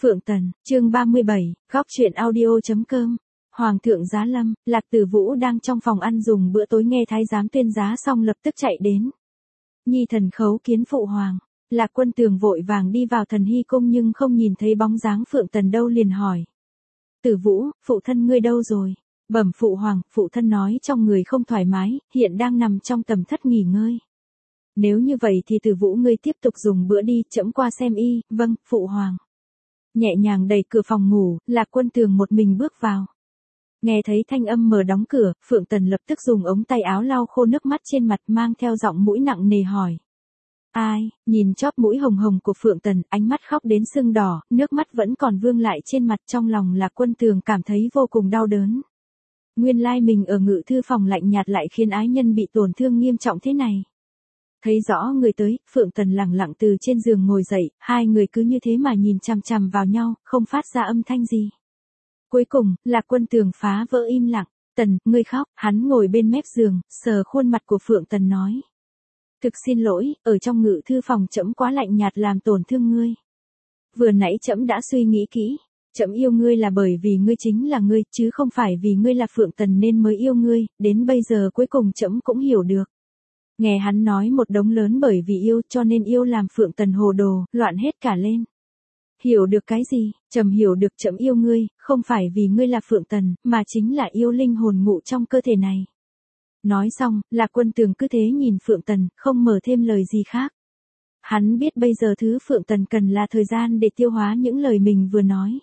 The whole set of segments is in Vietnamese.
Phượng Tần, chương 37, góc truyện audio.com. Hoàng thượng Giá Lâm, Lạc Tử Vũ đang trong phòng ăn dùng bữa tối nghe thái giám tuyên giá xong lập tức chạy đến. Nhi thần khấu kiến phụ hoàng. Lạc Quân Tường vội vàng đi vào Thần Hy cung nhưng không nhìn thấy bóng dáng Phượng Tần đâu, liền hỏi. Tử Vũ, phụ thân ngươi đâu rồi? Bẩm phụ hoàng, phụ thân nói trong người không thoải mái, hiện đang nằm trong tầm thất nghỉ ngơi. Nếu như vậy thì Tử Vũ ngươi tiếp tục dùng bữa đi, trẫm qua xem y. Vâng, phụ hoàng. Nhẹ nhàng đẩy cửa phòng ngủ, Lạc Quân Tường một mình bước vào. Nghe thấy thanh âm mở đóng cửa, Phượng Tần lập tức dùng ống tay áo lau khô nước mắt trên mặt, mang theo giọng mũi nặng nề hỏi. Ai? Nhìn chóp mũi hồng hồng của Phượng Tần, ánh mắt khóc đến sưng đỏ, nước mắt vẫn còn vương lại trên mặt, trong lòng Lạc Quân Tường cảm thấy vô cùng đau đớn. Nguyên lai mình ở ngự thư phòng lạnh nhạt lại khiến ái nhân bị tổn thương nghiêm trọng thế này. Thấy rõ người tới, Phượng Tần lẳng lặng từ trên giường ngồi dậy, hai người cứ như thế mà nhìn chằm chằm vào nhau, không phát ra âm thanh gì. Cuối cùng, Lạc Quân Tường phá vỡ im lặng. Tần, ngươi khóc. Hắn ngồi bên mép giường, sờ khuôn mặt của Phượng Tần nói. Thực xin lỗi, ở trong ngự thư phòng trẫm quá lạnh nhạt làm tổn thương ngươi. Vừa nãy trẫm đã suy nghĩ kỹ. Trẫm yêu ngươi là bởi vì ngươi chính là ngươi, chứ không phải vì ngươi là Phượng Tần nên mới yêu ngươi, đến bây giờ cuối cùng trẫm cũng hiểu được. Nghe hắn nói một đống lớn bởi vì yêu cho nên yêu làm Phượng Tần hồ đồ, loạn hết cả lên. Hiểu được cái gì? Trầm hiểu được trẫm yêu ngươi, không phải vì ngươi là Phượng Tần, mà chính là yêu linh hồn ngụ trong cơ thể này. Nói xong, Lạc Quân Tường cứ thế nhìn Phượng Tần, không mở thêm lời gì khác. Hắn biết bây giờ thứ Phượng Tần cần là thời gian để tiêu hóa những lời mình vừa nói.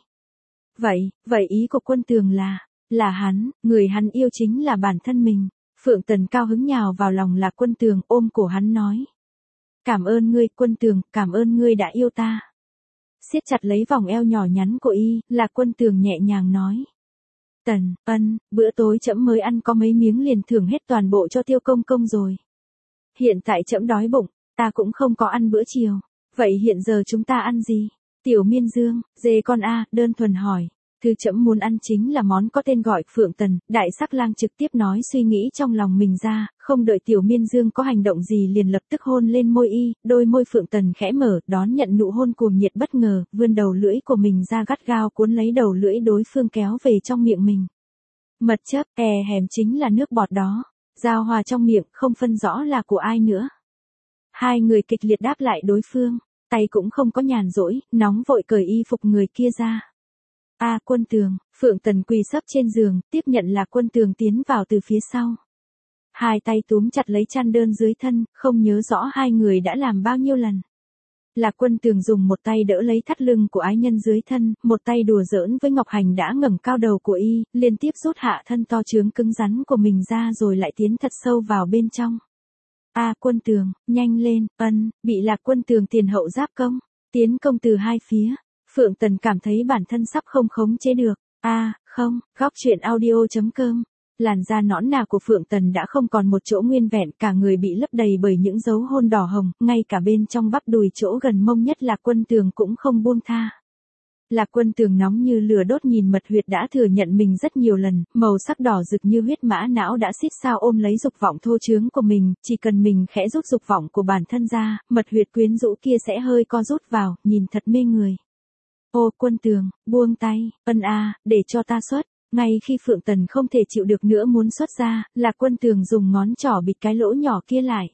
Vậy ý của Quân Tường là hắn, người hắn yêu chính là bản thân mình. Phượng Tần cao hứng nhào vào lòng Lạc Quân Tường, ôm cổ hắn nói. Cảm ơn ngươi, Quân Tường, cảm ơn ngươi đã yêu ta. Siết chặt lấy vòng eo nhỏ nhắn của y, Lạc Quân Tường nhẹ nhàng nói. Tần, bữa tối trẫm mới ăn có mấy miếng liền thưởng hết toàn bộ cho Tiêu công công rồi. Hiện tại trẫm đói bụng, ta cũng không có ăn bữa chiều. Vậy hiện giờ chúng ta ăn gì? Tiểu Miên Dương, dê con a, đơn thuần hỏi. Thứ trẫm muốn ăn chính là món có tên gọi Phượng Tần. Đại Sắc Lang trực tiếp nói suy nghĩ trong lòng mình ra, không đợi Tiểu Miên Dương có hành động gì liền lập tức hôn lên môi y, đôi môi Phượng Tần khẽ mở, đón nhận nụ hôn cuồng nhiệt bất ngờ, vươn đầu lưỡi của mình ra gắt gao cuốn lấy đầu lưỡi đối phương kéo về trong miệng mình. Mật chấp, hèm chính là nước bọt đó, giao hòa trong miệng, không phân rõ là của ai nữa. Hai người kịch liệt đáp lại đối phương, tay cũng không có nhàn rỗi, nóng vội cởi y phục người kia ra. Quân Tường, Phượng Tần quỳ sấp trên giường, tiếp nhận Lạc Quân Tường tiến vào từ phía sau. Hai tay túm chặt lấy chăn đơn dưới thân, không nhớ rõ hai người đã làm bao nhiêu lần. Lạc Quân Tường dùng một tay đỡ lấy thắt lưng của ái nhân dưới thân, một tay đùa giỡn với Ngọc Hành đã ngẩng cao đầu của y, liên tiếp rút hạ thân to trướng cứng rắn của mình ra rồi lại tiến thật sâu vào bên trong. Quân Tường, nhanh lên, bị Lạc Quân Tường tiền hậu giáp công, tiến công từ hai phía. Phượng Tần cảm thấy bản thân sắp không khống chế được. Không, góc truyện audio.com. Làn da nõn nà của Phượng Tần đã không còn một chỗ nguyên vẹn, cả người bị lấp đầy bởi những dấu hôn đỏ hồng, ngay cả bên trong bắp đùi chỗ gần mông nhất Lạc Quân Tường cũng không buông tha. Lạc Quân Tường nóng như lửa đốt nhìn mật huyệt đã thừa nhận mình rất nhiều lần, màu sắc đỏ rực như huyết mã não đã xít sao ôm lấy dục vọng thô trướng của mình, chỉ cần mình khẽ rút dục vọng của bản thân ra, mật huyệt quyến rũ kia sẽ hơi co rút vào, nhìn thật mê người. Quân Tường, buông tay, để cho ta xuất. Ngay khi Phượng Tần không thể chịu được nữa muốn xuất ra, Lạc Quân Tường dùng ngón trỏ bịt cái lỗ nhỏ kia lại.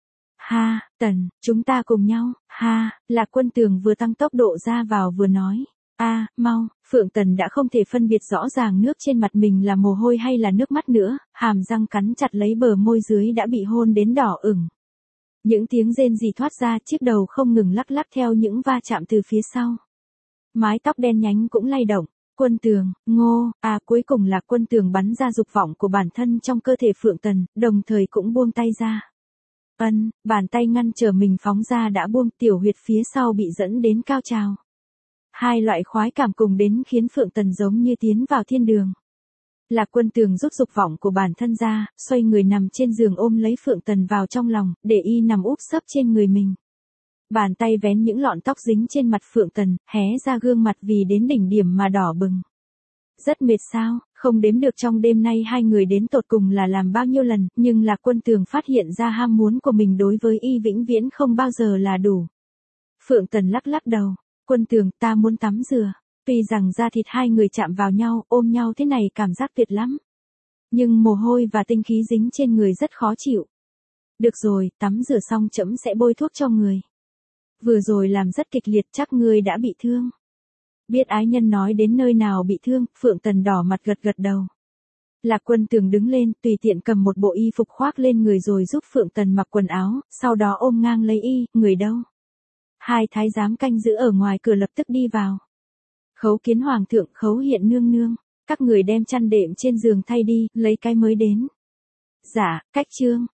Tần, chúng ta cùng nhau, Lạc Quân Tường vừa tăng tốc độ ra vào vừa nói. Mau, Phượng Tần đã không thể phân biệt rõ ràng nước trên mặt mình là mồ hôi hay là nước mắt nữa, hàm răng cắn chặt lấy bờ môi dưới đã bị hôn đến đỏ ửng. Những tiếng rên rỉ thoát ra, chiếc đầu không ngừng lắc lắc theo những va chạm từ phía sau. Mái tóc đen nhánh cũng lay động. Quân Tường, cuối cùng là Quân Tường bắn ra dục vọng của bản thân trong cơ thể Phượng Tần, đồng thời cũng buông tay ra. Bàn tay ngăn trở mình phóng ra đã buông, tiểu huyệt phía sau bị dẫn đến cao trào. Hai loại khoái cảm cùng đến khiến Phượng Tần giống như tiến vào thiên đường. Lạc Quân Tường rút dục vọng của bản thân ra, xoay người nằm trên giường ôm lấy Phượng Tần vào trong lòng, để y nằm úp sấp trên người mình. Bàn tay vén những lọn tóc dính trên mặt Phượng Tần, hé ra gương mặt vì đến đỉnh điểm mà đỏ bừng. Rất mệt sao, không đếm được trong đêm nay hai người đến tột cùng là làm bao nhiêu lần, nhưng Lạc Quân Tường phát hiện ra ham muốn của mình đối với y vĩnh viễn không bao giờ là đủ. Phượng Tần lắc lắc đầu. Quân Tường, ta muốn tắm rửa. Tuy rằng da thịt hai người chạm vào nhau, ôm nhau thế này cảm giác tuyệt lắm. Nhưng mồ hôi và tinh khí dính trên người rất khó chịu. Được rồi, tắm rửa xong trẫm sẽ bôi thuốc cho người. Vừa rồi làm rất kịch liệt, chắc ngươi đã bị thương. Biết ái nhân nói đến nơi nào bị thương, Phượng Tần đỏ mặt gật gật đầu. Lạc Quân Tường đứng lên, tùy tiện cầm một bộ y phục khoác lên người rồi giúp Phượng Tần mặc quần áo, sau đó ôm ngang lấy y, người đâu? Hai thái giám canh giữ ở ngoài cửa lập tức đi vào. Khấu Kiến Hoàng thượng, Khấu Hiện nương nương, các người đem chăn đệm trên giường thay đi, lấy cái mới đến. Dạ, cách trương.